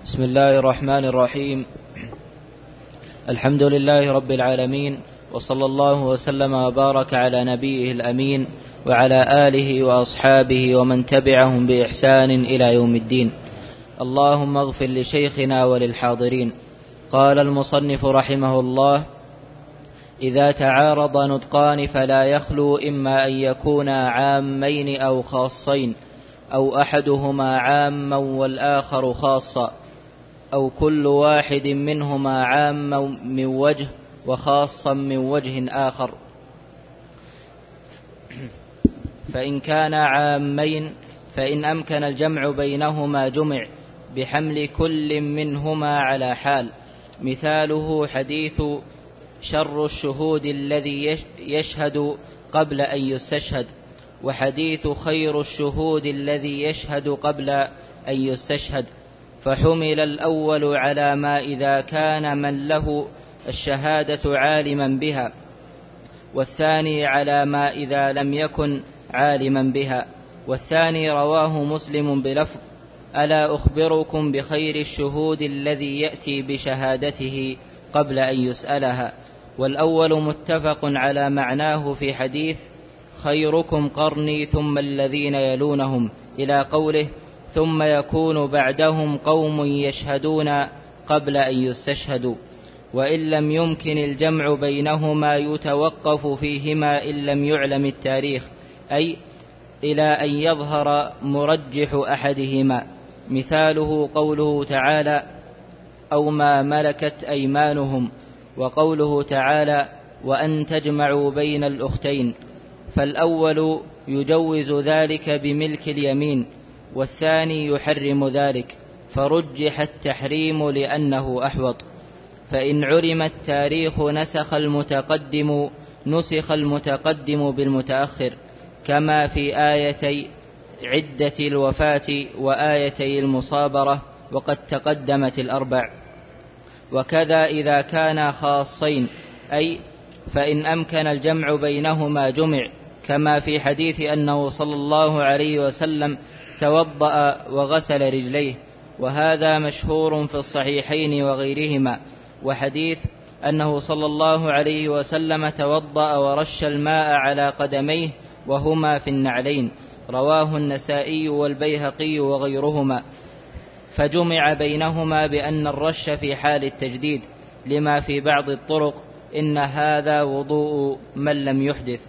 بسم الله الرحمن الرحيم. الحمد لله رب العالمين، وصلى الله وسلم وبارك على نبيه الأمين وعلى آله وأصحابه ومن تبعهم بإحسان إلى يوم الدين. اللهم اغفر لشيخنا وللحاضرين. قال المصنف رحمه الله: إذا تعارض نطقان فلا يخلو إما أن يكونا عامين أو خاصين، أو أحدهما عاما والآخر خاصا، أو كل واحد منهما عاما من وجه وخاصا من وجه آخر. فإن كان عامين فإن أمكن الجمع بينهما جمع بحمل كل منهما على حال. مثاله حديث شر الشهود الذي يشهد قبل أن يستشهد، وحديث خير الشهود الذي يشهد قبل أن يستشهد. فحمل الأول على ما إذا كان من له الشهادة عالما بها، والثاني على ما إذا لم يكن عالما بها. والثاني رواه مسلم بلفظ: ألا أخبركم بخير الشهود الذي يأتي بشهادته قبل أن يسألها. والأول متفق على معناه في حديث خيركم قرني ثم الذين يلونهم إلى قوله: ثم يكون بعدهم قوم يشهدون قبل أن يستشهدوا. وإن لم يمكن الجمع بينهما يتوقف فيهما إن لم يعلم التاريخ، أي إلى أن يظهر مرجح أحدهما. مثاله قوله تعالى: أو ما ملكت أيمانهم، وقوله تعالى: وأن تجمعوا بين الأختين. فالأول يجوز ذلك بملك اليمين، والثاني يحرم ذلك، فرجح التحريم لأنه أحوط. فإن علم التاريخ نسخ المتقدم بالمتأخر، كما في آيتي عدة الوفاة وآيتي المصابرة، وقد تقدمت الأربع. وكذا إذا كانا خاصين، أي فإن أمكن الجمع بينهما جمع، كما في حديث أنه صلى الله عليه وسلم توضأ وغسل رجليه، وهذا مشهور في الصحيحين وغيرهما. وحديث أنه صلى الله عليه وسلم توضأ ورش الماء على قدميه وهما في النعلين، رواه النسائي والبيهقي وغيرهما. فجمع بينهما بأن الرش في حال التجديد، لما في بعض الطرق: إن هذا وضوء من لم يحدث.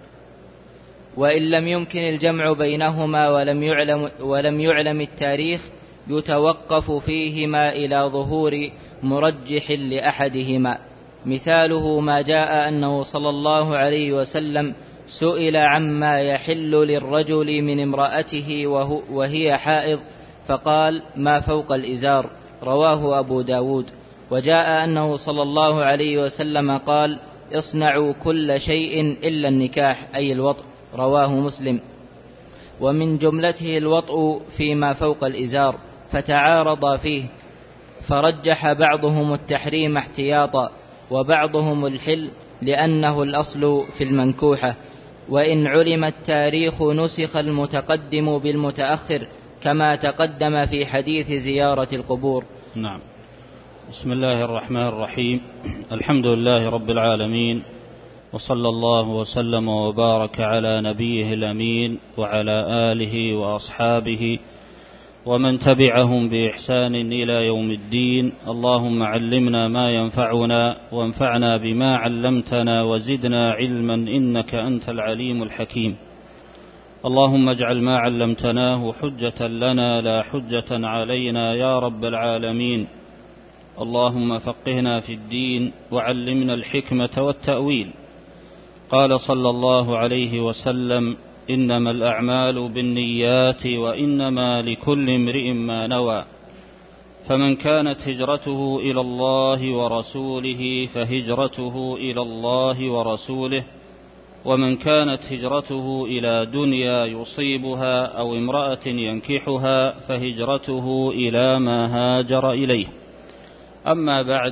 وإن لم يمكن الجمع بينهما ولم يعلم التاريخ، يتوقف فيهما إلى ظهور مرجح لأحدهما. مثاله ما جاء أنه صلى الله عليه وسلم سئل عما يحل للرجل من امرأته وهي حائض، فقال: ما فوق الإزار، رواه أبو داود. وجاء أنه صلى الله عليه وسلم قال: اصنعوا كل شيء إلا النكاح، أي الوطء، رواه مسلم. ومن جملته الوطء فيما فوق الإزار، فتعارض فيه، فرجح بعضهم التحريم احتياطا، وبعضهم الحل لأنه الأصل في المنكوحة. وإن علم التاريخ نسخ المتقدم بالمتأخر، كما تقدم في حديث زيارة القبور. نعم. بسم الله الرحمن الرحيم. الحمد لله رب العالمين، وصلى الله وسلم وبارك على نبيه الأمين وعلى آله وأصحابه ومن تبعهم بإحسان إلى يوم الدين. اللهم علمنا ما ينفعنا، وانفعنا بما علمتنا، وزدنا علما، إنك أنت العليم الحكيم. اللهم اجعل ما علمتناه حجة لنا لا حجة علينا يا رب العالمين. اللهم فقهنا في الدين، وعلمنا الحكمة والتأويل. قال صلى الله عليه وسلم: إنما الأعمال بالنيات، وإنما لكل امرئ ما نوى. فمن كانت هجرته إلى الله ورسوله فهجرته إلى الله ورسوله، ومن كانت هجرته إلى دنيا يصيبها أو امرأة ينكحها فهجرته إلى ما هاجر إليه. أما بعد،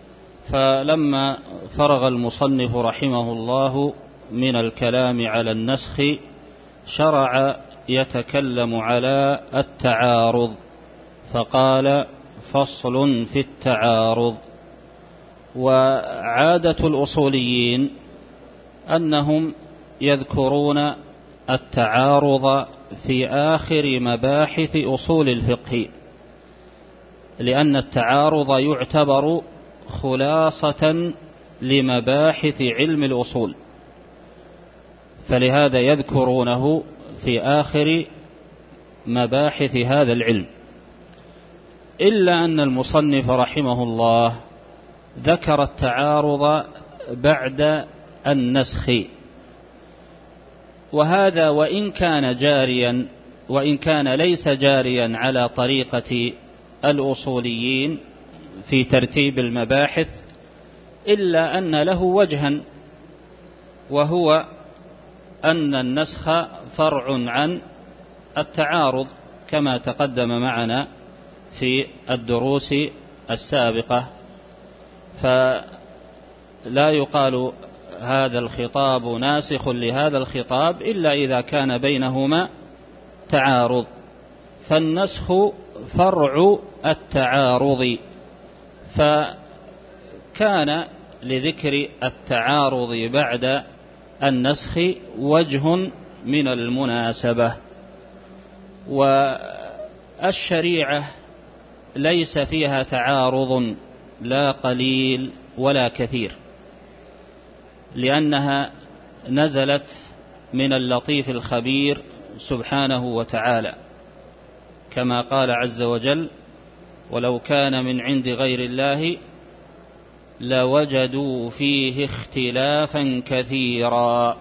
فلما فرغ المصنف رحمه الله من الكلام على النسخ، شرع يتكلم على التعارض، فقال: فصل في التعارض. وعادة الأصوليين أنهم يذكرون التعارض في آخر مباحث أصول الفقه، لأن التعارض يعتبر خلاصة لمباحث علم الأصول، فلهذا يذكرونه في آخر مباحث هذا العلم. إلا أن المصنف رحمه الله ذكر التعارض بعد النسخ، وهذا وإن كان ليس جاريا على طريقة الأصوليين في ترتيب المباحث، إلا أن له وجها، وهو أن النسخ فرع عن التعارض كما تقدم معنا في الدروس السابقة. فلا يقال هذا الخطاب ناسخ لهذا الخطاب إلا إذا كان بينهما تعارض، فالنسخ فرع التعارض، فكان لذكر التعارض بعد النسخ وجه من المناسبة. والشريعة ليس فيها تعارض لا قليل ولا كثير، لأنها نزلت من اللطيف الخبير سبحانه وتعالى، كما قال عز وجل: ولو كان من عند غير الله لوجدوا فيه اختلافا كثيرا.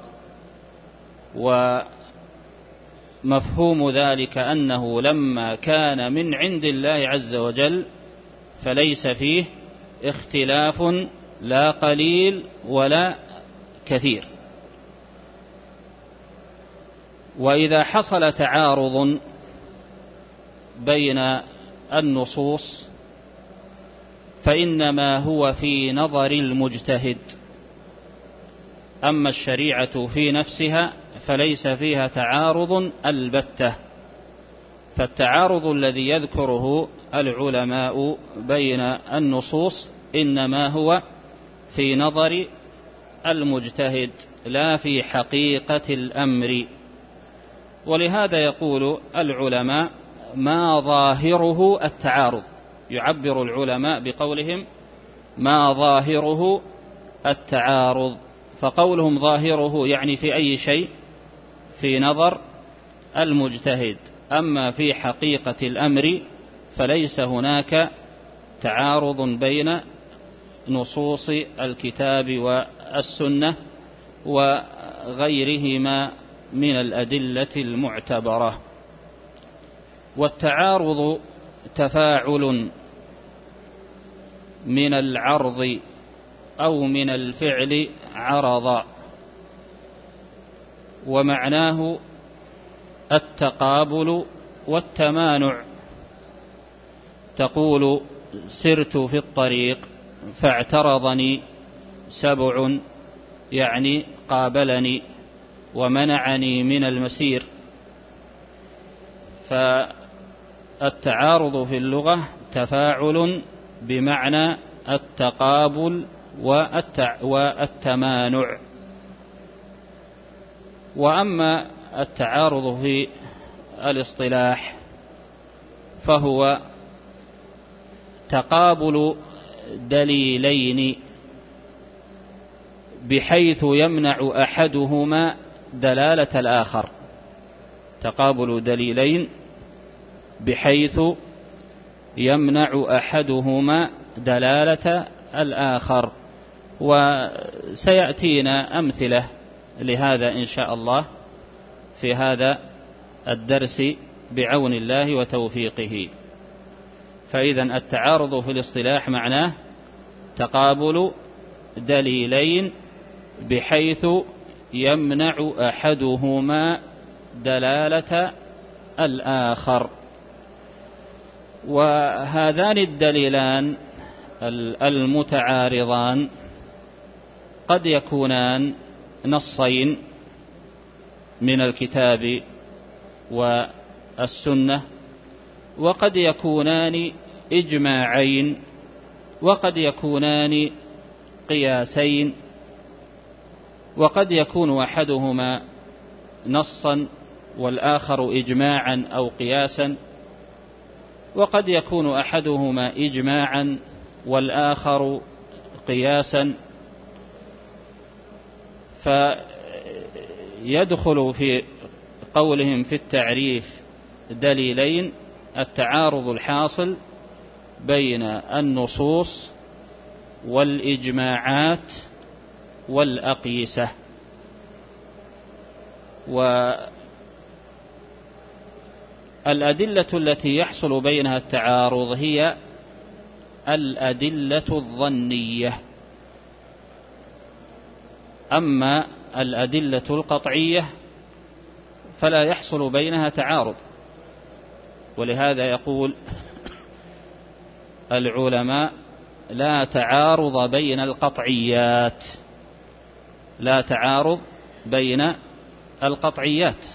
ومفهوم ذلك أنه لما كان من عند الله عز وجل فليس فيه اختلاف لا قليل ولا كثير. وإذا حصل تعارض بين النصوص فإنما هو في نظر المجتهد، أما الشريعة في نفسها فليس فيها تعارض البتة. فالتعارض الذي يذكره العلماء بين النصوص إنما هو في نظر المجتهد لا في حقيقة الأمر. ولهذا يقول العلماء: ما ظاهره التعارض. يعبر العلماء بقولهم: ما ظاهره التعارض. فقولهم ظاهره يعني في أي شيء؟ في نظر المجتهد. أما في حقيقة الأمر فليس هناك تعارض بين نصوص الكتاب والسنة وغيرهما من الأدلة المعتبرة. والتعارض تفاعل من العرض أو من الفعل عرض، ومعناه التقابل والتمانع. تقول: سرت في الطريق فاعترضني سبع، يعني قابلني ومنعني من المسير. فالتعارض في اللغة تفاعل بمعنى التقابل والتمانع. وأما التعارض في الاصطلاح فهو تقابل دليلين بحيث يمنع أحدهما دلالة الآخر. تقابل دليلين بحيث يمنع أحدهما دلالة الآخر. وسيأتينا أمثلة لهذا إن شاء الله في هذا الدرس بعون الله وتوفيقه. فإذا التعارض في الاصطلاح معناه تقابل دليلين بحيث يمنع أحدهما دلالة الآخر. وهذان الدليلان المتعارضان قد يكونان نصين من الكتاب والسنة، وقد يكونان إجماعين وقد يكونان قياسين، وقد يكون أحدهما نصا والآخر إجماعا أو قياسا، وقد يكون أحدهما إجماعا والآخر قياسا. فيدخل في قولهم في التعريف دليلين: التعارض الحاصل بين النصوص والإجماعات والأقيسة. والأدلة التي يحصل بينها التعارض هي الأدلة الظنية. أما الأدلة القطعية فلا يحصل بينها تعارض، ولهذا يقول العلماء: لا تعارض بين القطعيات، لا تعارض بين القطعيات.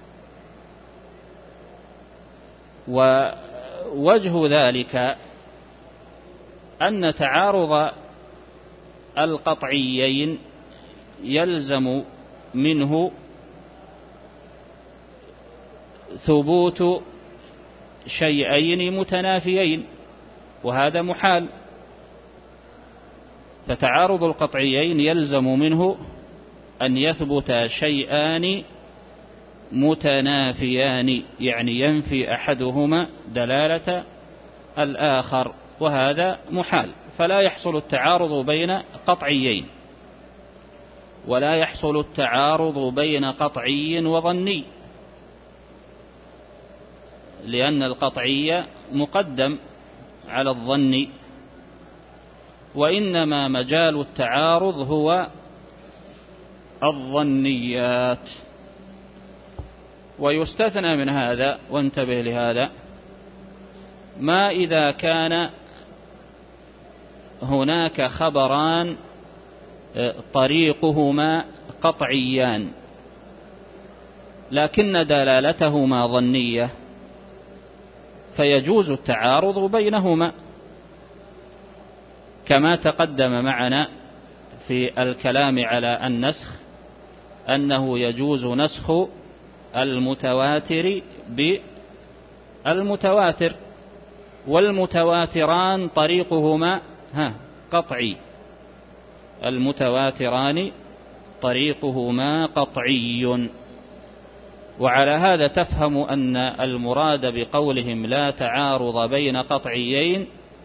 ووجه ذلك أن تعارض القطعيين يلزم منه ثبوت شيئين متنافيين، وهذا محال. فتعارض القطعيين يلزم منه أن يثبت شيئان متنافيان، يعني ينفي أحدهما دلالة الآخر، وهذا محال. فلا يحصل التعارض بين قطعيين، ولا يحصل التعارض بين قطعي وظني، لأن القطعي مقدم على الظن، وإنما مجال التعارض هو الظنيات. ويستثنى من هذا، وانتبه لهذا، ما إذا كان هناك خبران طريقهما قطعيان لكن دلالتهما ظنية، فيجوز التعارض بينهما، كما تقدم معنا في الكلام على النسخ أنه يجوز نسخ المتواتر بالمتواتر، والمتواتران طريقهما قطعي، المتواتران طريقهما قطعي. وعلى هذا تفهم أن المراد بقولهم لا تعارض بين قطعيين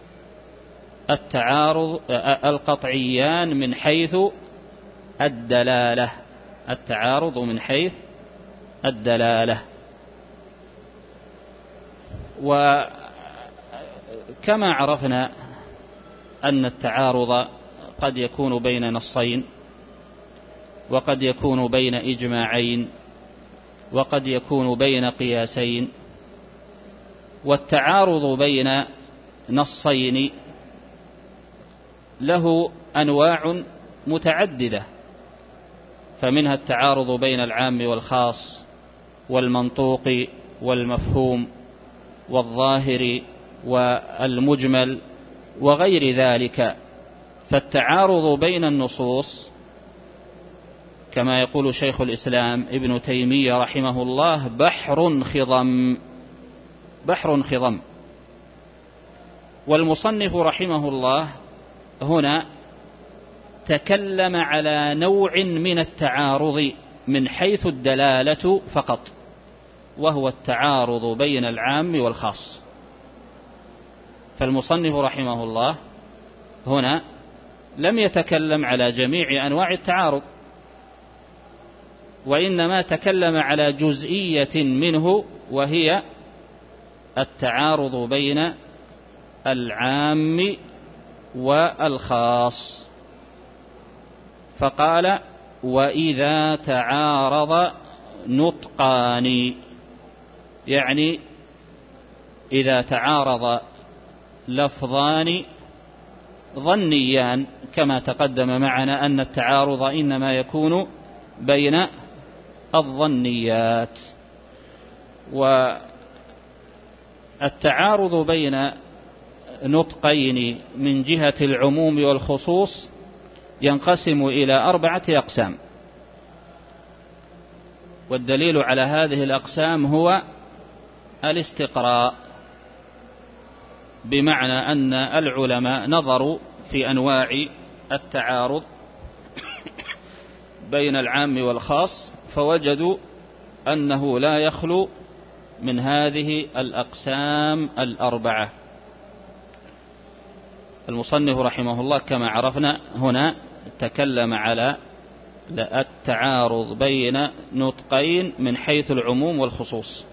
القطعيان من حيث الدلالة، التعارض من حيث الدلالة. وكما عرفنا أن التعارض قد يكون بين نصين، وقد يكون بين إجماعين، وقد يكون بين قياسين. والتعارض بين نصين له أنواع متعددة، فمنها التعارض بين العام والخاص، والمنطوق والمفهوم، والظاهر والمجمل، وغير ذلك. فالتعارض بين النصوص كما يقول شيخ الإسلام ابن تيمية رحمه الله بحر خضم. والمصنف رحمه الله هنا تكلم على نوع من التعارض من حيث الدلالة فقط، وهو التعارض بين العام والخاص. فالمصنف رحمه الله هنا لم يتكلم على جميع أنواع التعارض، وإنما تكلم على جزئية منه، وهي التعارض بين العام والخاص. فقال: وإذا تعارض نطقان، يعني إذا تعارض لفظان ظنيان، كما تقدم معنا أن التعارض إنما يكون بين الظنيات. والتعارض بين نطقين من جهة العموم والخصوص ينقسم إلى 4 أقسام. والدليل على هذه الأقسام هو الاستقراء، بمعنى أن العلماء نظروا في أنواع التعارض بين العام والخاص فوجدوا أنه لا يخلو من هذه الأقسام 4. المصنف رحمه الله كما عرفنا هنا تكلم على التعارض بين نطقين من حيث العموم والخصوص،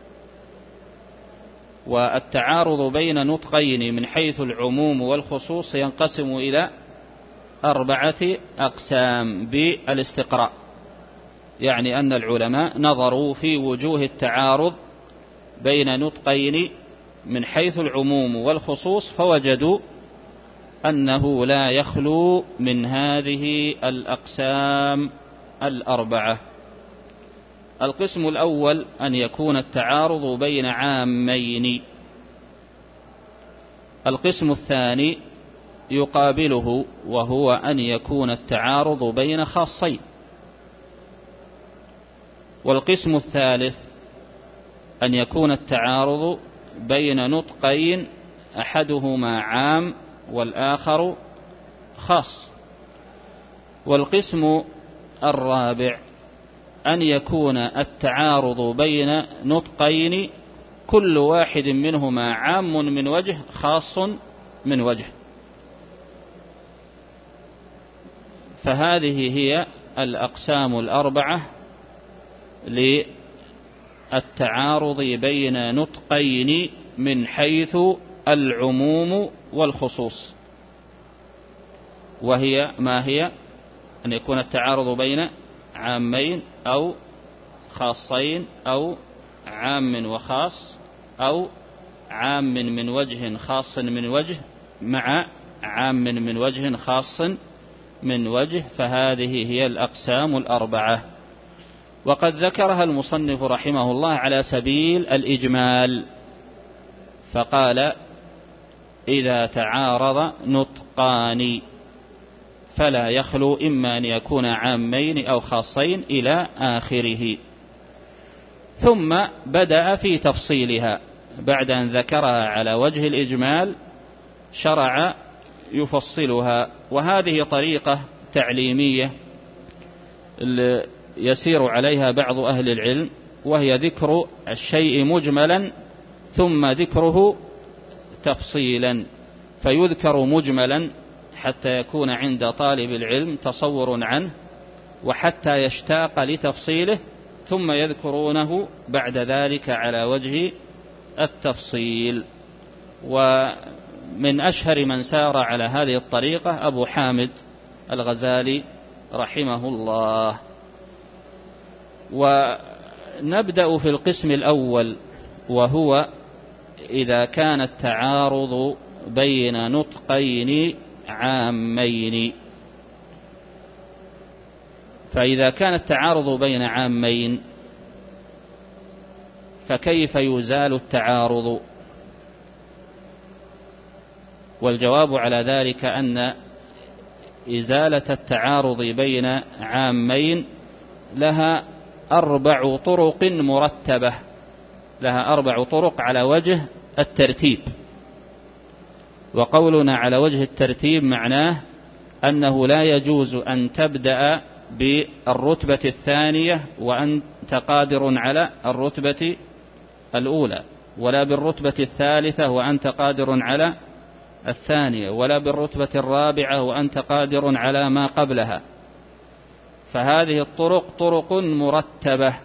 والتعارض بين نطقين من حيث العموم والخصوص ينقسم إلى 4 أقسام بالاستقراء، يعني أن العلماء نظروا في وجوه التعارض بين نطقين من حيث العموم والخصوص فوجدوا أنه لا يخلو من هذه الأقسام 4. القسم الأول أن يكون التعارض بين عامين. القسم الثاني يقابله وهو أن يكون التعارض بين خاصين. والقسم الثالث أن يكون التعارض بين نطقين أحدهما عام والآخر خاص. والقسم الرابع أن يكون التعارض بين نطقين كل واحد منهما عام من وجه خاص من وجه. فهذه هي الأقسام 4 للتعارض بين نطقين من حيث العموم والخصوص، وهي ما هي؟ أن يكون التعارض بين عامين أو خاصين أو عام وخاص أو عام من وجه خاص من وجه مع عام من وجه خاص من وجه. فهذه هي الأقسام 4، وقد ذكرها المصنف رحمه الله على سبيل الإجمال، فقال: إذا تعارض نطقان فلا يخلو إما أن يكون عامين أو خاصين إلى آخره. ثم بدأ في تفصيلها بعد أن ذكرها على وجه الإجمال، شرع يفصلها. وهذه طريقة تعليمية يسير عليها بعض أهل العلم، وهي ذكر الشيء مجملا ثم ذكره تفصيلا، فيذكر مجملا حتى يكون عند طالب العلم تصور عنه وحتى يشتاق لتفصيله، ثم يذكرونه بعد ذلك على وجه التفصيل. ومن أشهر من سار على هذه الطريقة أبو حامد الغزالي رحمه الله. ونبدأ في القسم الأول، وهو إذا كان التعارض بين نطقين عامين. فإذا كان التعارض بين عامين فكيف يزال التعارض؟ والجواب على ذلك أن إزالة التعارض بين عامين لها 4 طرق مرتبة، لها 4 طرق على وجه الترتيب. وقولنا على وجه الترتيب معناه أنه لا يجوز أن تبدأ بالرتبة الثانية وأنت قادر على الرتبة الأولى، ولا بالرتبة الثالثة وأنت قادر على الثانية، ولا بالرتبة الرابعة وأنت قادر على ما قبلها. فهذه الطرق طرق مرتبة.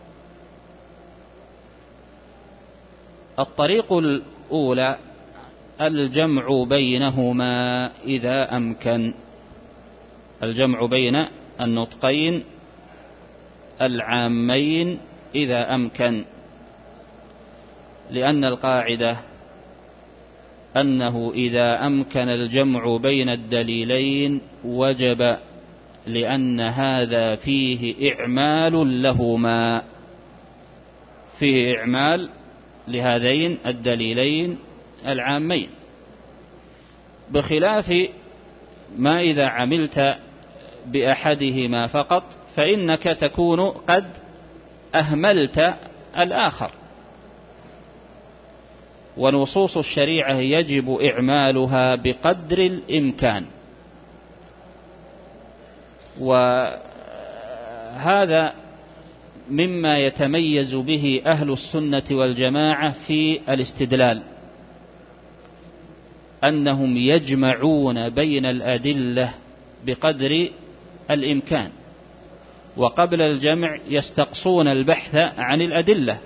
الطريق الأولى الجمع بينهما إذا أمكن، الجمع بين النطقين العامين إذا أمكن، لأن القاعدة أنه إذا أمكن الجمع بين الدليلين وجب، لأن هذا فيه إعمال لهما، فيه إعمال لهذين الدليلين العامين. بخلاف ما إذا عملت بأحدهما فقط فإنك تكون قد أهملت الآخر. ونصوص الشريعة يجب إعمالها بقدر الإمكان، وهذا مما يتميز به أهل السنة والجماعة في الاستدلال، أنهم يجمعون بين الأدلة بقدر الإمكان، وقبل الجمع يستقصون البحث عن الأدلة،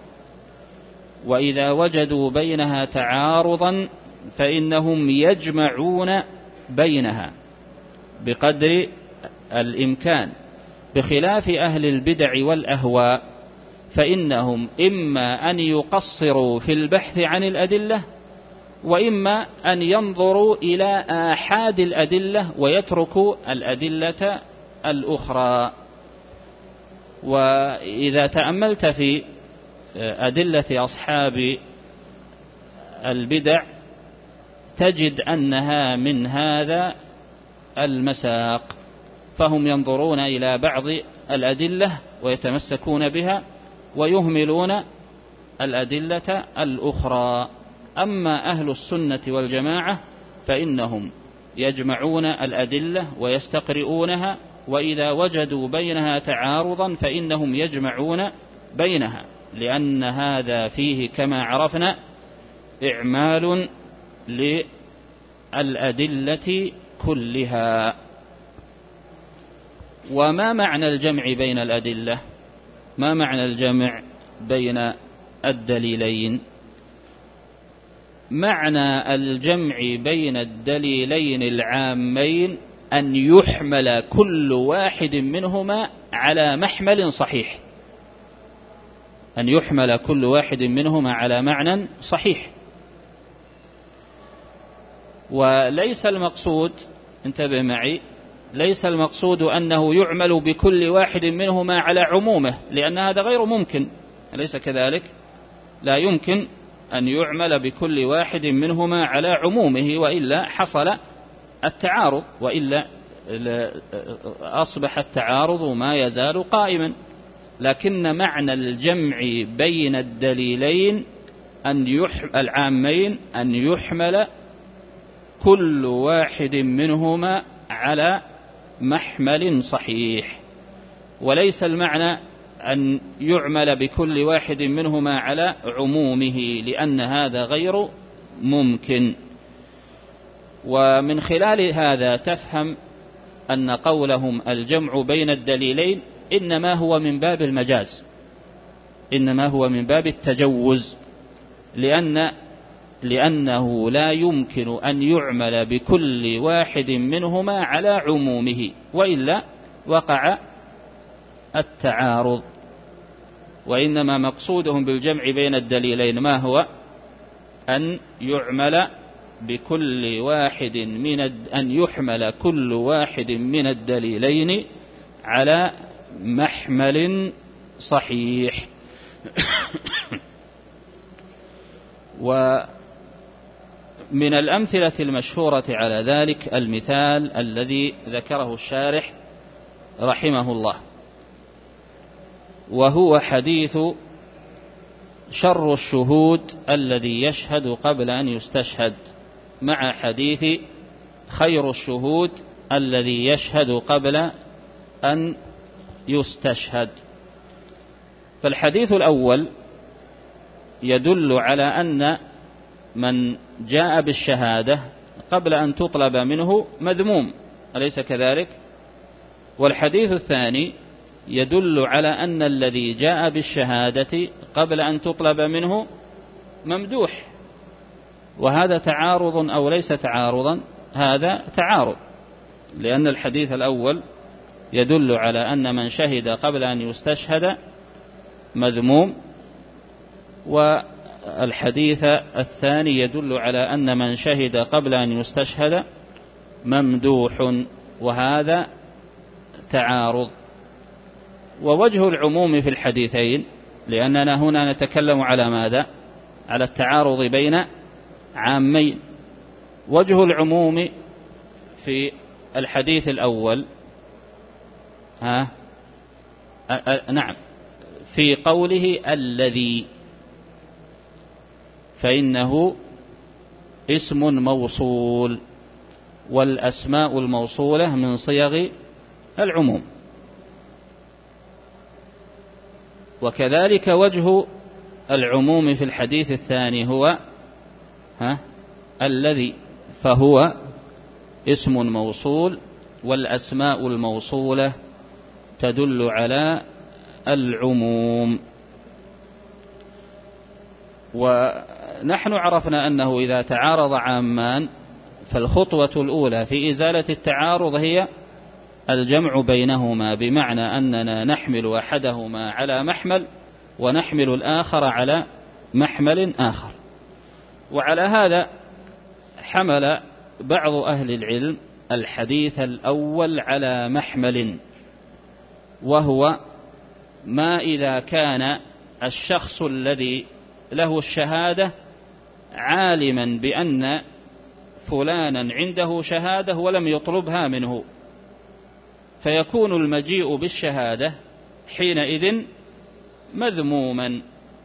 وإذا وجدوا بينها تعارضا فإنهم يجمعون بينها بقدر الإمكان، بخلاف أهل البدع والأهواء فإنهم إما أن يقصروا في البحث عن الأدلة، وإما أن ينظروا إلى آحاد الأدلة ويتركوا الأدلة الأخرى. وإذا تأملت في أدلة أصحاب البدع تجد أنها من هذا المساق، فهم ينظرون إلى بعض الأدلة ويتمسكون بها ويهملون الأدلة الأخرى. أما أهل السنة والجماعة فإنهم يجمعون الأدلة ويستقرؤونها، وإذا وجدوا بينها تعارضا فإنهم يجمعون بينها، لأن هذا فيه كما عرفنا إعمال للأدلة كلها. وما معنى الجمع بين الأدلة؟ ما معنى الجمع بين الدليلين؟ معنى الجمع بين الدليلين العامين أن يحمل كل واحد منهما على محمل صحيح، أن يحمل كل واحد منهما على معنى صحيح. وليس المقصود، انتبه معي، ليس المقصود أنه يعمل بكل واحد منهما على عمومه، لأن هذا غير ممكن، أليس كذلك؟ لا يمكن أن يعمل بكل واحد منهما على عمومه، وإلا حصل التعارض، وإلا أصبح التعارض ما يزال قائما. لكن معنى الجمع بين الدليلين العامين أن يحمل كل واحد منهما على محمل صحيح، وليس المعنى أن يعمل بكل واحد منهما على عمومه، لأن هذا غير ممكن. ومن خلال هذا تفهم أن قولهم الجمع بين الدليلين إنما هو من باب المجاز، إنما هو من باب التجوز، لأنه لا يمكن أن يعمل بكل واحد منهما على عمومه، وإلا وقع التعارض. وإنما مقصودهم بالجمع بين الدليلين ما هو؟ أن يعمل بكل واحد أن يحمل كل واحد من الدليلين على محمل صحيح. ومن الأمثلة المشهورة على ذلك المثال الذي ذكره الشارح رحمه الله، وهو حديث شر الشهود الذي يشهد قبل أن يستشهد، مع حديث خير الشهود الذي يشهد قبل أن يستشهد. فالحديث الأول يدل على أن من جاء بالشهادة قبل أن تطلب منه مذموم، أليس كذلك؟ والحديث الثاني يدل على أن الذي جاء بالشهادة قبل أن تطلب منه ممدوح. وهذا تعارض أو ليس تعارضا؟ هذا تعارض، لأن الحديث الأول يدل على أن من شهد قبل أن يستشهد مذموم، والحديث الثاني يدل على أن من شهد قبل أن يستشهد ممدوح، وهذا تعارض. ووجه العموم في الحديثين، لأننا هنا نتكلم على ماذا؟ على التعارض بين عامين، وجه العموم في الحديث الأول نعم في قوله الذي، فإنه اسم موصول، والأسماء الموصولة من صيغ العموم. وكذلك وجه العموم في الحديث الثاني هو الذي، فهو اسم موصول، والأسماء الموصولة تدل على العموم. ونحن عرفنا أنه إذا تعارض عامان فالخطوة الأولى في إزالة التعارض هي الجمع بينهما، بمعنى أننا نحمل أحدهما على محمل ونحمل الآخر على محمل آخر. وعلى هذا حمل بعض أهل العلم الحديث الأول على محمل، وهو ما إذا كان الشخص الذي له الشهادة عالما بأن فلانا عنده شهادة ولم يطلبها منه، فيكون المجيء بالشهادة حينئذ مذموما.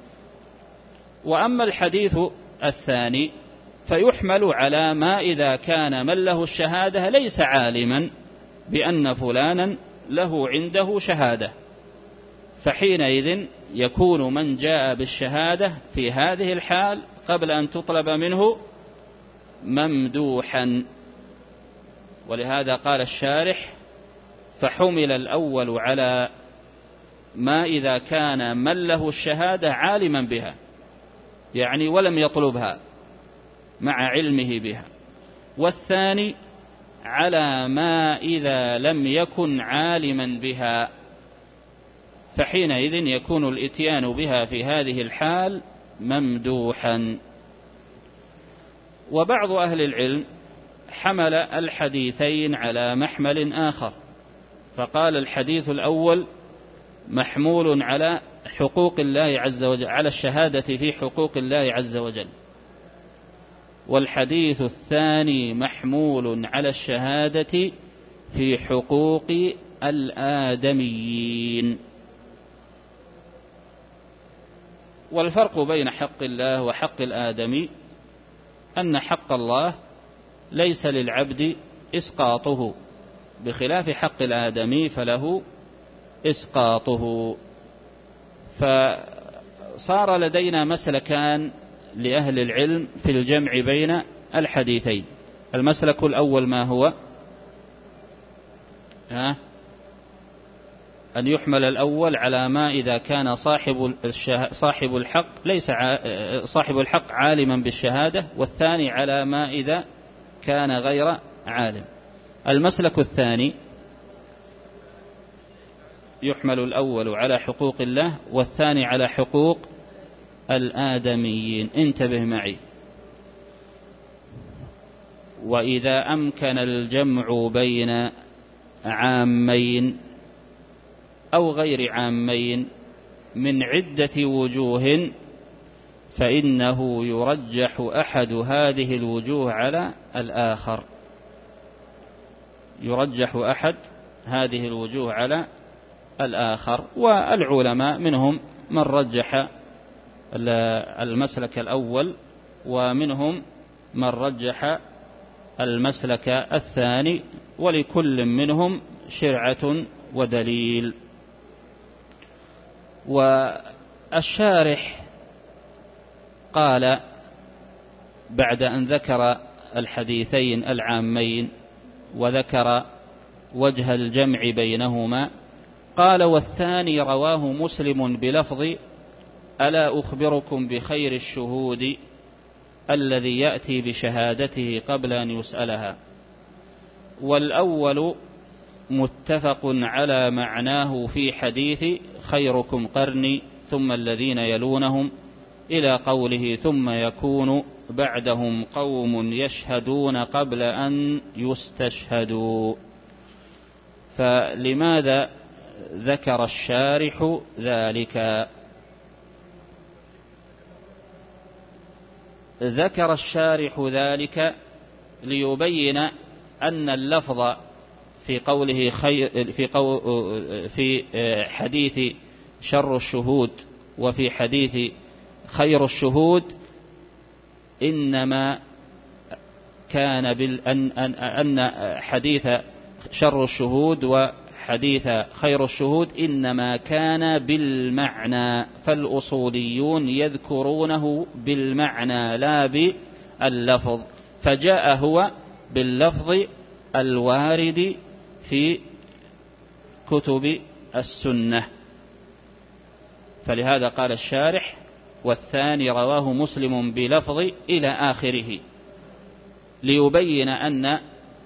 وأما الحديث الثاني فيحمل على ما إذا كان من له الشهادة ليس عالما بأن فلانا له عنده شهادة، فحينئذ يكون من جاء بالشهادة في هذه الحال قبل أن تطلب منه ممدوحا. ولهذا قال الشارح: فحمل الأول على ما إذا كان من له الشهادة عالما بها، يعني ولم يطلبها مع علمه بها، والثاني على ما إذا لم يكن عالما بها، فحينئذ يكون الإتيان بها في هذه الحال ممدوحا. وبعض أهل العلم حمل الحديثين على محمل آخر، فقال الحديث الأول محمول على حقوق الله عز وجل، على الشهادة في حقوق الله عز وجل، والحديث الثاني محمول على الشهادة في حقوق الآدميين. والفرق بين حق الله وحق الآدمي أن حق الله ليس للعبد إسقاطه، بخلاف حق الآدمي فله إسقاطه. فصار لدينا مسلكان لأهل العلم في الجمع بين الحديثين. المسلك الأول ما هو؟ أن يحمل الأول على ما إذا كان صاحب الحق ليس صاحب الحق عالما بالشهادة، والثاني على ما إذا كان غير عالم. المسلك الثاني يحمل الأول على حقوق الله والثاني على حقوق الآدميين. انتبه معي. وإذا أمكن الجمع بين عامين أو غير عامين من عدة وجوه فإنه يرجح أحد هذه الوجوه على الآخر، يرجح أحد هذه الوجوه على الآخر. والعلماء منهم من رجح المسلك الأول، ومنهم من رجح المسلك الثاني، ولكل منهم شرعة ودليل. والشارح قال بعد أن ذكر الحديثين العامين وذكر وجه الجمع بينهما قال: والثاني رواه مسلم بلفظ: ألا أخبركم بخير الشهود الذي يأتي بشهادته قبل أن يسألها. والأول متفق على معناه في حديث خيركم قرني ثم الذين يلونهم إلى قوله: ثم يكون بعدهم قوم يشهدون قبل أن يستشهدوا. فلماذا ذكر الشارح ذلك؟ ذكر الشارح ذلك ليبين أن اللفظ في قوله في حديث شر الشهود وفي حديث خير الشهود إنما كان أن حديث شر الشهود وحديث خير الشهود إنما كان بالمعنى، فالأصوليون يذكرونه بالمعنى لا باللفظ، فجاء هو باللفظ الوارد في كتب السنة. فلهذا قال الشارح: والثاني رواه مسلم بلفظ إلى آخره، ليبين أن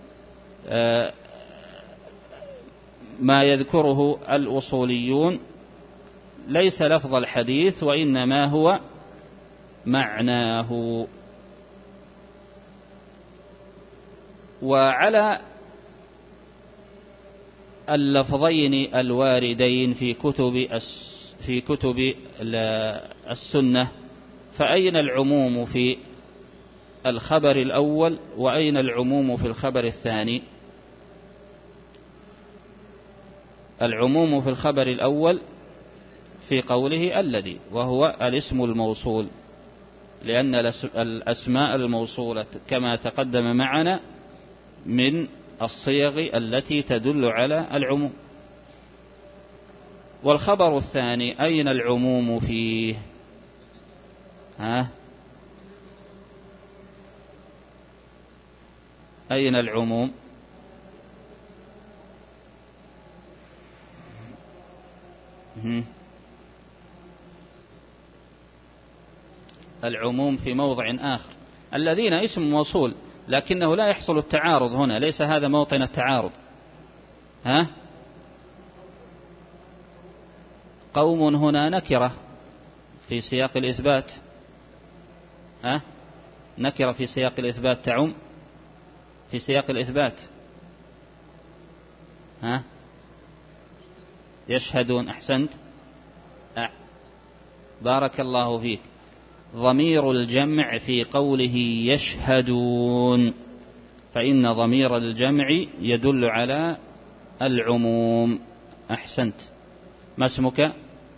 ما يذكره الأصوليون ليس لفظ الحديث وإنما هو معناه. وعلى اللفظين الواردين في كتب السنة، فأين العموم في الخبر الأول وأين العموم في الخبر الثاني؟ العموم في الخبر الأول في قوله الذي، وهو الاسم الموصول، لأن الأسماء الموصولة كما تقدم معنا من الصيغ التي تدل على العموم. والخبر الثاني أين العموم فيه؟ أين العموم؟ العموم في موضع آخر. الذين اسم موصول لكنه لا يحصل التعارض هنا، ليس هذا موطن التعارض. قوم هنا نكرة في سياق الإثبات، نكرة في سياق الإثبات تعم في سياق الإثبات. يشهدون، أحسنت، بارك الله فيك. ضمير الجمع في قوله يشهدون، فإن ضمير الجمع يدل على العموم. أحسنت. ما اسمك؟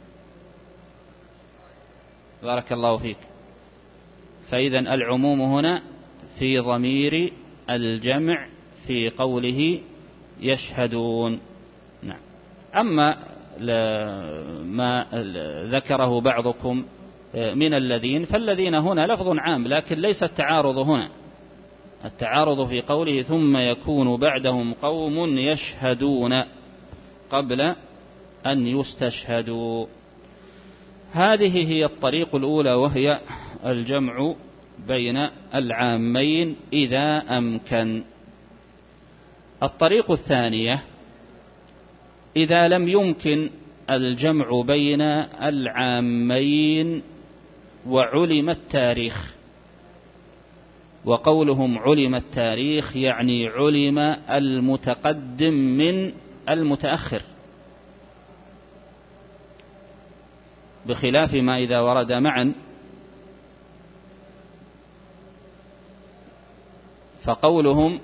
بارك الله فيك. فإذا العموم هنا في ضمير الجمع في قوله يشهدون. نعم. أما ما ذكره بعضكم من الذين، فالذين هنا لفظ عام لكن ليس التعارض هنا. التعارض في قوله ثم يكون بعدهم قوم يشهدون قبل أن يستشهدوا. هذه هي الطريق الأولى، وهي الجمع بين العامين إذا أمكن. الطريق الثانية: إذا لم يمكن الجمع بين العامين وعلم التاريخ. وقولهم علم التاريخ يعني علم المتقدم من المتأخر، بخلاف ما إذا ورد معا. فقولهم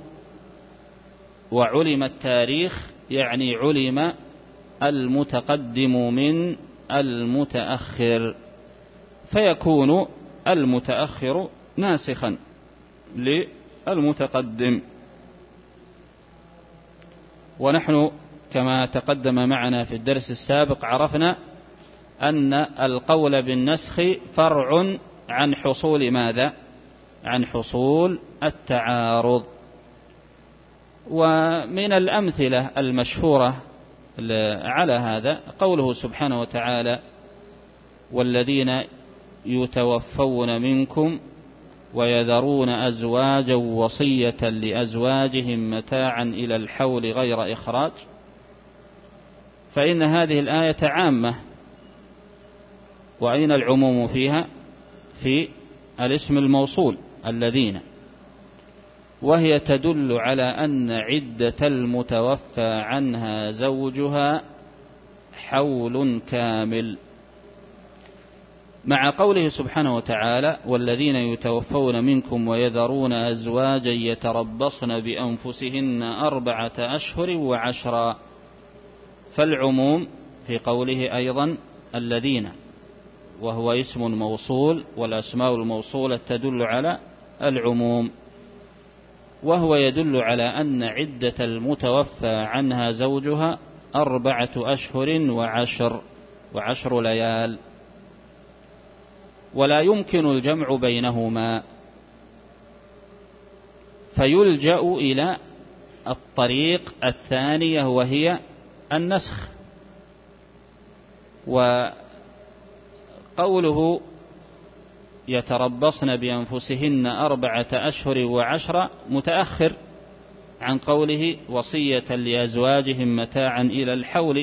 وعلم التاريخ يعني علم المتقدم من المتأخر، فيكون المتأخر ناسخا للمتقدم. ونحن كما تقدم معنا في الدرس السابق عرفنا أن القول بالنسخ فرع عن حصول ماذا؟ عن حصول التعارض. ومن الأمثلة المشهورة على هذا قوله سبحانه وتعالى: والذين يتوفون منكم ويذرون أزواجا وصية لأزواجهم متاعا إلى الحول غير إخراج. فإن هذه الآية عامة. وأين العموم فيها؟ في الاسم الموصول الذين، وهي تدل على أن عدة المتوفى عنها زوجها حول كامل. مع قوله سبحانه وتعالى: والذين يتوفون منكم ويذرون أزواجا يتربصن بأنفسهن 4 أشهر و10، فالعموم في قوله أيضا الذين، وهو اسم موصول، والأسماء الموصولة تدل على العموم، وهو يدل على أن عدة المتوفى عنها زوجها 4 أشهر و10 ليال، ولا يمكن الجمع بينهما، فيلجأ إلى الطريق الثانية وهي النسخ. وقوله يتربصن بأنفسهن 4 أشهر و10 متأخر عن قوله وصية لأزواجهم متاعا إلى الحول.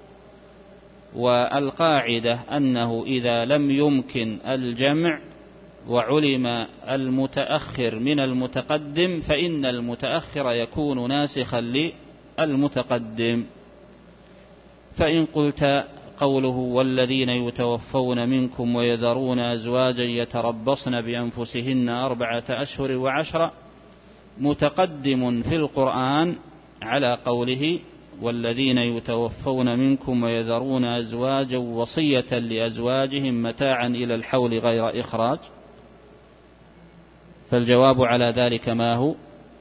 والقاعدة أنه إذا لم يمكن الجمع وعلم المتأخر من المتقدم فإن المتأخر يكون ناسخا للمتقدم. فإن قلت قوله والذين يتوفون منكم ويذرون أزواجا يتربصن بأنفسهن 4 أشهر و10 متقدم في القرآن على قوله والذين يتوفون منكم ويذرون أزواجا وصية لأزواجهم متاعا إلى الحول غير إخراج، فالجواب على ذلك ما هو؟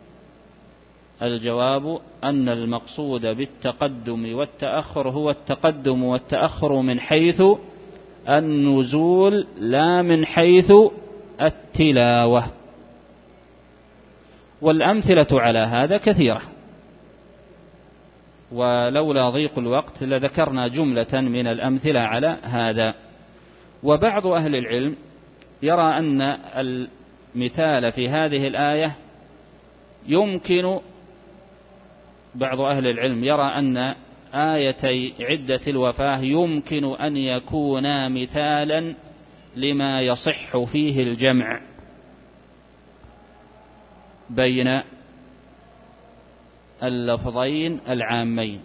الجواب أن المقصود بالتقدم والتأخر هو التقدم والتأخر من حيث النزول لا من حيث التلاوة. والأمثلة على هذا كثيرة، ولولا ضيق الوقت لذكرنا جملة من الأمثلة على هذا. وبعض أهل العلم يرى أن المثال في هذه الآية بعض أهل العلم يرى أن آيتي عدة الوفاة يمكن أن يكونا مثالا لما يصح فيه الجمع بين اللفظين العامين،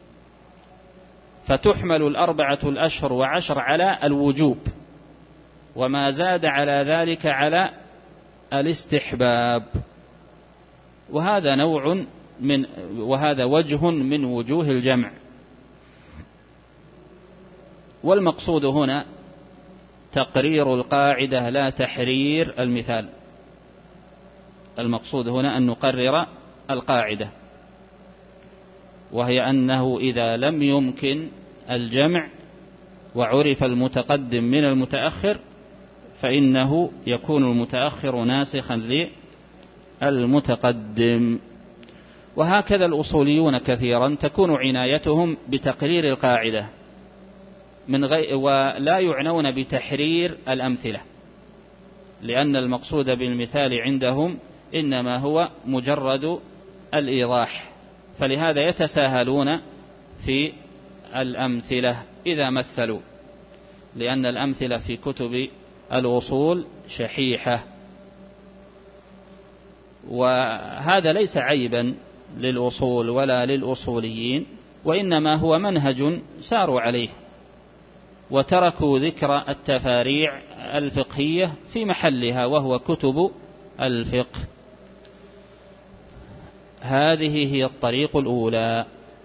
فتحمل 4 أشهر و10 على الوجوب، وما زاد على ذلك على الاستحباب، وهذا وجه من وجوه الجمع. والمقصود هنا تقرير القاعدة لا تحرير المثال. المقصود هنا أن نقرر القاعدة، وهي أنه إذا لم يمكن الجمع وعرف المتقدم من المتأخر فإنه يكون المتأخر ناسخا للمتقدم. وهكذا الأصوليون كثيرا تكون عنايتهم بتقرير القاعدة ولا يعنون بتحرير الأمثلة، لأن المقصود بالمثال عندهم إنما هو مجرد الإيضاح، فلهذا يتساهلون في الأمثلة إذا مثلوا، لأن الأمثلة في كتب الأصول شحيحة. وهذا ليس عيبا للأصول ولا للأصوليين، وإنما هو منهج ساروا عليه وتركوا ذكر التفاريع الفقهية في محلها وهو كتب الفقه. هذه هي الطريق الأولى.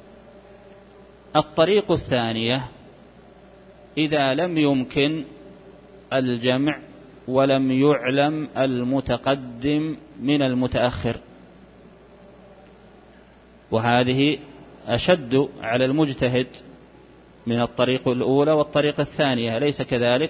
الطريق الثانية: إذا لم يمكن الجمع ولم يعلم المتقدم من المتأخر، وهذه أشد على المجتهد من الطريق الأولى والطريق الثانية، أليس كذلك؟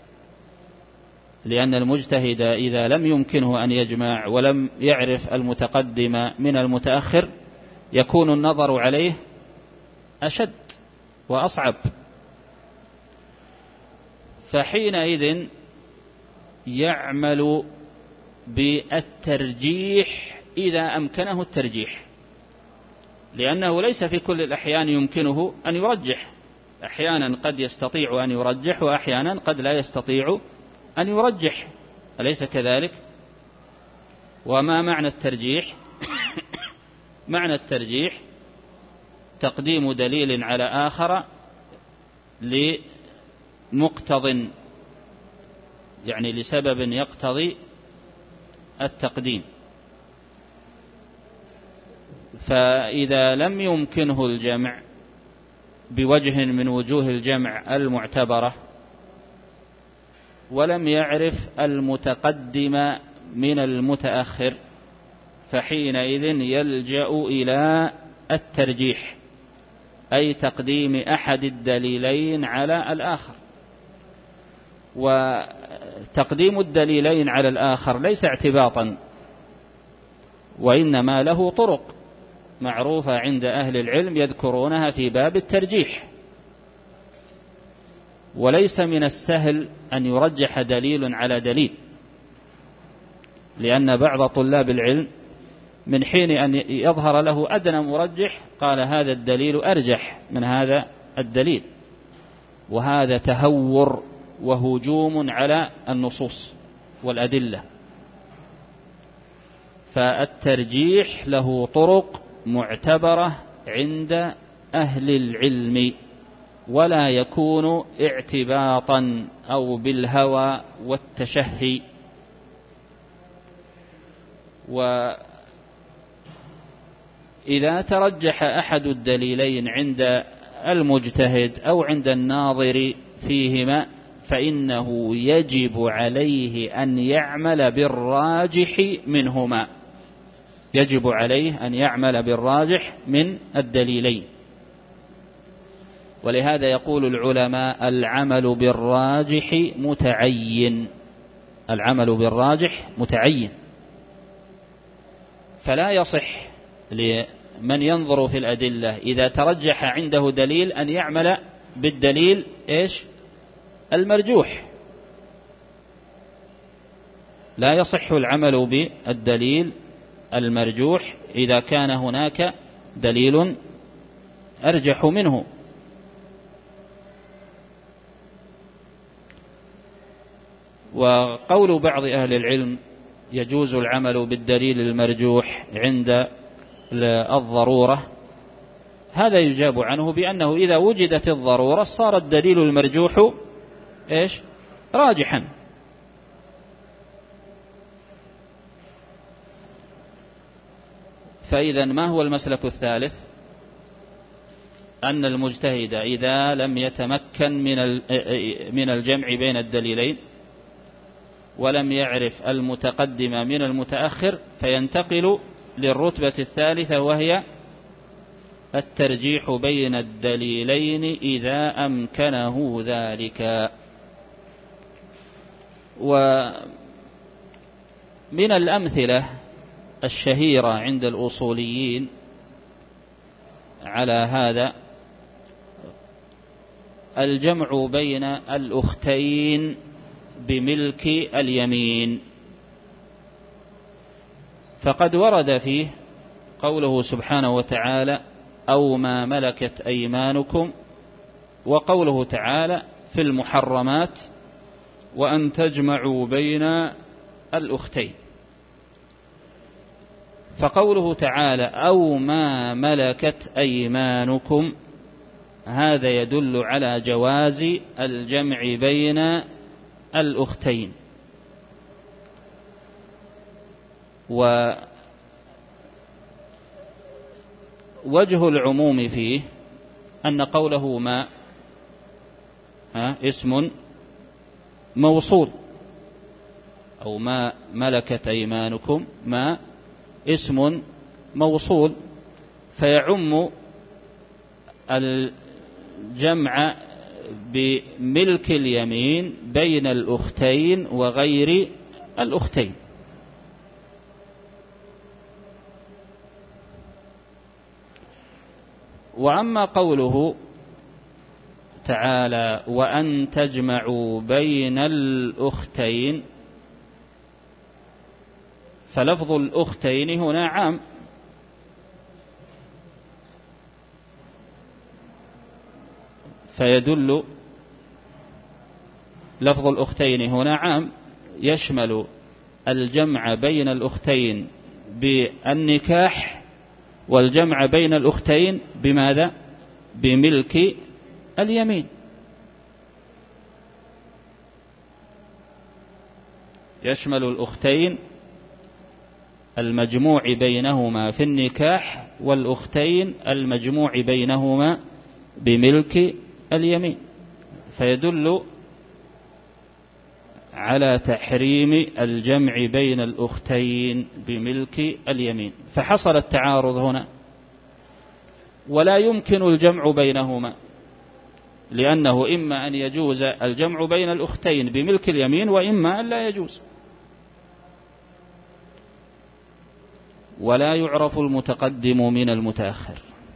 لأن المجتهد إذا لم يمكنه أن يجمع ولم يعرف المتقدم من المتأخر يكون النظر عليه أشد وأصعب، فحينئذ يعمل بالترجيح إذا أمكنه الترجيح، لأنه ليس في كل الأحيان يمكنه أن يرجح، أحيانا قد يستطيع أن يرجح وأحيانا قد لا يستطيع أن يرجح، أليس كذلك؟ وما معنى الترجيح؟ معنى الترجيح تقديم دليل على آخر لمقتض يعني لسبب يقتضي التقديم. فإذا لم يمكنه الجمع بوجه من وجوه الجمع المعتبرة ولم يعرف المتقدم من المتأخر، فحينئذ يلجأ إلى الترجيح، أي تقديم أحد الدليلين على الآخر. وتقديم الدليلين على الآخر ليس اعتباطا، وإنما له طرق معروفة عند أهل العلم يذكرونها في باب الترجيح. وليس من السهل أن يرجح دليل على دليل، لأن بعض طلاب العلم من حين أن يظهر له أدنى مرجح قال هذا الدليل أرجح من هذا الدليل، وهذا تهور وهجوم على النصوص والأدلة. فالترجيح له طرق معتبرة عند أهل العلم، ولا يكون اعتباطا أو بالهوى والتشهي. وإذا ترجح أحد الدليلين عند المجتهد أو عند الناظر فيهما فإنه يجب عليه أن يعمل بالراجح منهما، يجب عليه أن يعمل بالراجح من الدليلين. ولهذا يقول العلماء العمل بالراجح متعين، العمل بالراجح متعين. فلا يصح لمن ينظر في الأدلة إذا ترجح عنده دليل أن يعمل بالدليل المرجوح. لا يصح العمل بالدليل المرجوح إذا كان هناك دليل أرجح منه. وقول بعض أهل العلم يجوز العمل بالدليل المرجوح عند الضرورة، هذا يجاب عنه بأنه إذا وجدت الضرورة صار الدليل المرجوح راجحا. فإذا ما هو المسلك الثالث؟ أن المجتهد إذا لم يتمكن من الجمع بين الدليلين ولم يعرف المتقدم من المتأخر فينتقل للرتبة الثالثة، وهي الترجيح بين الدليلين إذا أمكنه ذلك. ومن الأمثلة الشهيرة عند الأصوليين على هذا الجمع بين الأختين بملك اليمين. فقد ورد فيه قوله سبحانه وتعالى أو ما ملكت أيمانكم، وقوله تعالى في المحرمات وأن تجمعوا بين الأختين. فقوله تعالى أو ما ملكت أيمانكم هذا يدل على جواز الجمع بين الأختين. ووجه العموم فيه أن قوله ما اسم موصول، أو ما ملكت أيمانكم ما اسم موصول، فيعم الجمع بملك اليمين بين الأختين وغير الأختين. وأما قوله تعالى وأن تجمعوا بين الأختين، فلفظ الأختين هنا عام، فيدل لفظ الأختين هنا عام يشمل الجمع بين الأختين بالنكاح والجمع بين الأختين بماذا؟ بملك اليمين. يشمل الأختين المجموع بينهما في النكاح والأختين المجموع بينهما بملك اليمين، فيدل على تحريم الجمع بين الأختين بملك اليمين، فحصل التعارض هنا، ولا يمكن الجمع بينهما، لأنه إما أن يجوز الجمع بين الأختين بملك اليمين وإما أن لا يجوز، ولا يعرف المتقدم من المتأخر،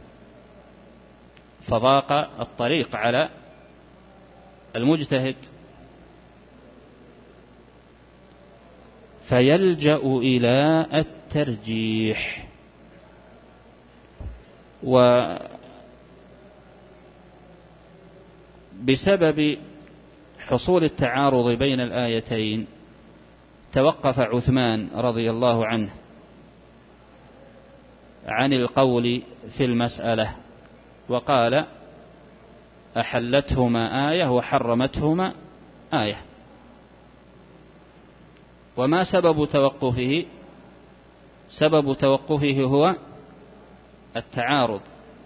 فضاق الطريق على المجتهد، فيلجأ إلى الترجيح. وبسبب حصول التعارض بين الآيتين توقف عثمان رضي الله عنه عن القول في المسألة، وقال: أحلتهما آية وحرمتهما آية. وما سبب توقفه؟ سبب توقفه هو التعارض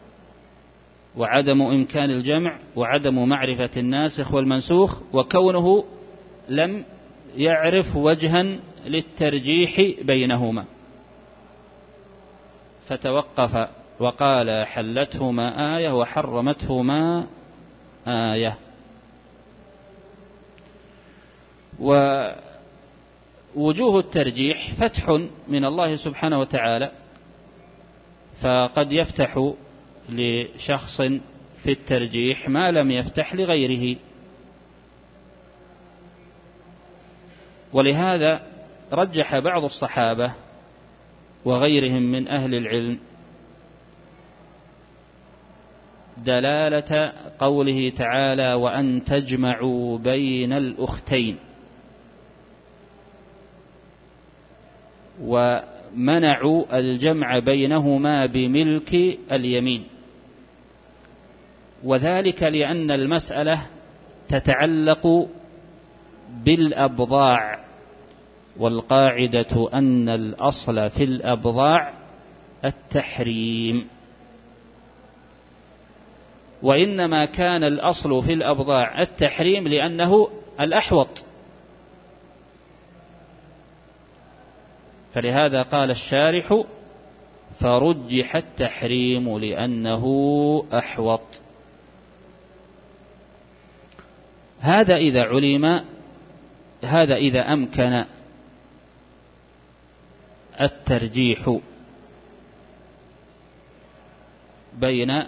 وعدم إمكان الجمع وعدم معرفة الناسخ والمنسوخ، وكونه لم يعرف وجها للترجيح بينهما، فتوقف وقال: حلتهما آية وحرمتهما آية. ووجوه الترجيح فتح من الله سبحانه وتعالى، فقد يفتح لشخص في الترجيح ما لم يفتح لغيره، ولهذا رجح بعض الصحابة وغيرهم من أهل العلم دلالة قوله تعالى: وأن تجمعوا بين الأختين، ومنعوا الجمع بينهما بملك اليمين، وذلك لأن المسألة تتعلق بالأبضاع، والقاعدة أن الأصل في الأبضاع التحريم، وإنما كان الأصل في الأبضاع التحريم لأنه الأحوط، فلهذا قال الشارح: فرجح التحريم لأنه أحوط. هذا إذا علم، هذا إذا أمكن الترجيح بين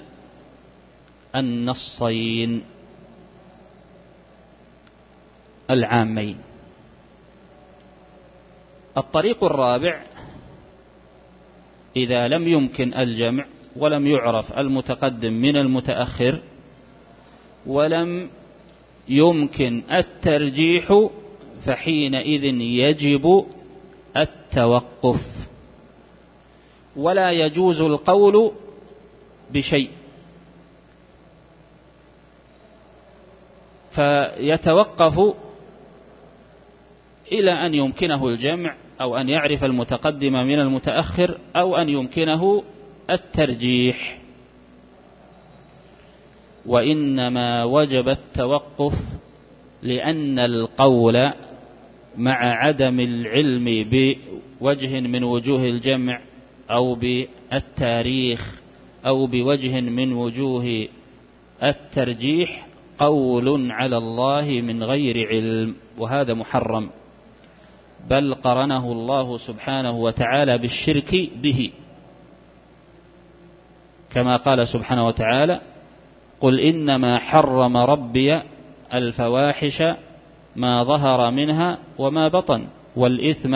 النصين العامين. الطريق الرابع: إذا لم يمكن الجمع ولم يعرف المتقدم من المتأخر ولم يمكن الترجيح، فحينئذ يجب التوقف، ولا يجوز القول بشيء، فيتوقف إلى أن يمكنه الجمع أو أن يعرف المتقدم من المتأخر أو أن يمكنه الترجيح. وإنما وجب التوقف لأن القول مع عدم العلم بوجه من وجوه الجمع أو بالتاريخ أو بوجه من وجوه الترجيح قول على الله من غير علم، وهذا محرم، بل قرنه الله سبحانه وتعالى بالشرك به، كما قال سبحانه وتعالى: قل إنما حرم ربي الفواحش ما ظهر منها وما بطن والإثم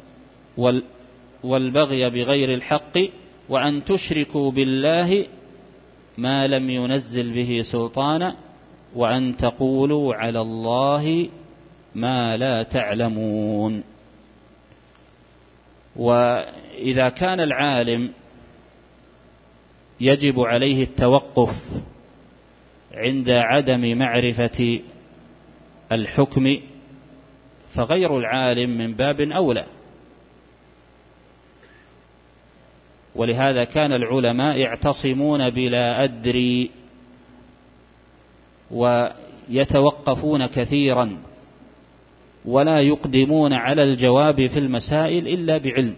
والبغي بغير الحق وأن تشركوا بالله ما لم ينزل به سلطانا وأن تقولوا على الله ما لا تعلمون. وإذا كان العالم يجب عليه التوقف عند عدم معرفة الحكم، فغير العالم من باب أولى. ولهذا كان العلماء يعتصمون بلا أدري ويتوقفون كثيرا ولا يقدمون على الجواب في المسائل إلا بعلم.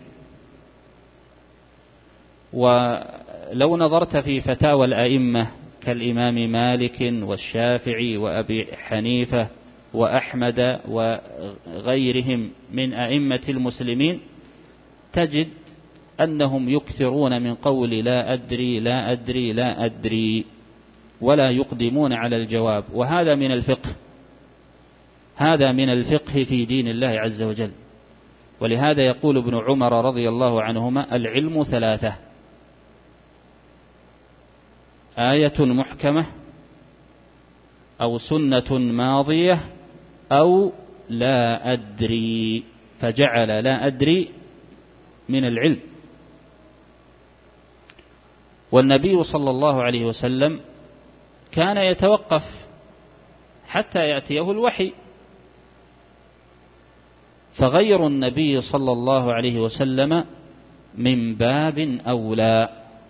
ولو نظرت في فتاوى الأئمة كالإمام مالك والشافعي وأبي حنيفة وأحمد وغيرهم من أئمة المسلمين تجد أنهم يكثرون من قول لا أدري لا أدري لا أدري ولا يقدمون على الجواب. وهذا من الفقه، هذا من الفقه في دين الله عز وجل. ولهذا يقول ابن عمر رضي الله عنهما: العلم ثلاثة: آية محكمة، أو سنة ماضية، أو لا أدري، فجعل لا أدري من العلم. والنبي صلى الله عليه وسلم كان يتوقف حتى يأتيه الوحي، فغير النبي صلى الله عليه وسلم من باب أولى.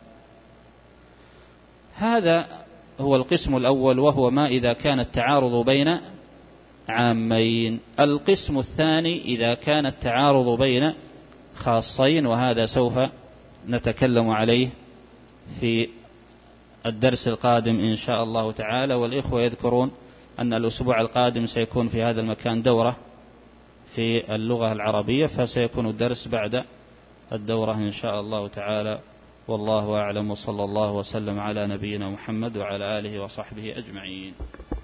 هذا هو القسم الأول، وهو ما إذا كان التعارض بين عامين. القسم الثاني إذا كان التعارض بين خاصين، وهذا سوف نتكلم عليه في الدرس القادم إن شاء الله تعالى. والإخوة يذكرون أن الأسبوع القادم سيكون في هذا المكان دورة في اللغة العربية، فسيكون الدرس بعد الدورة إن شاء الله تعالى. والله أعلم، وصلى الله وسلم على نبينا محمد وعلى آله وصحبه أجمعين.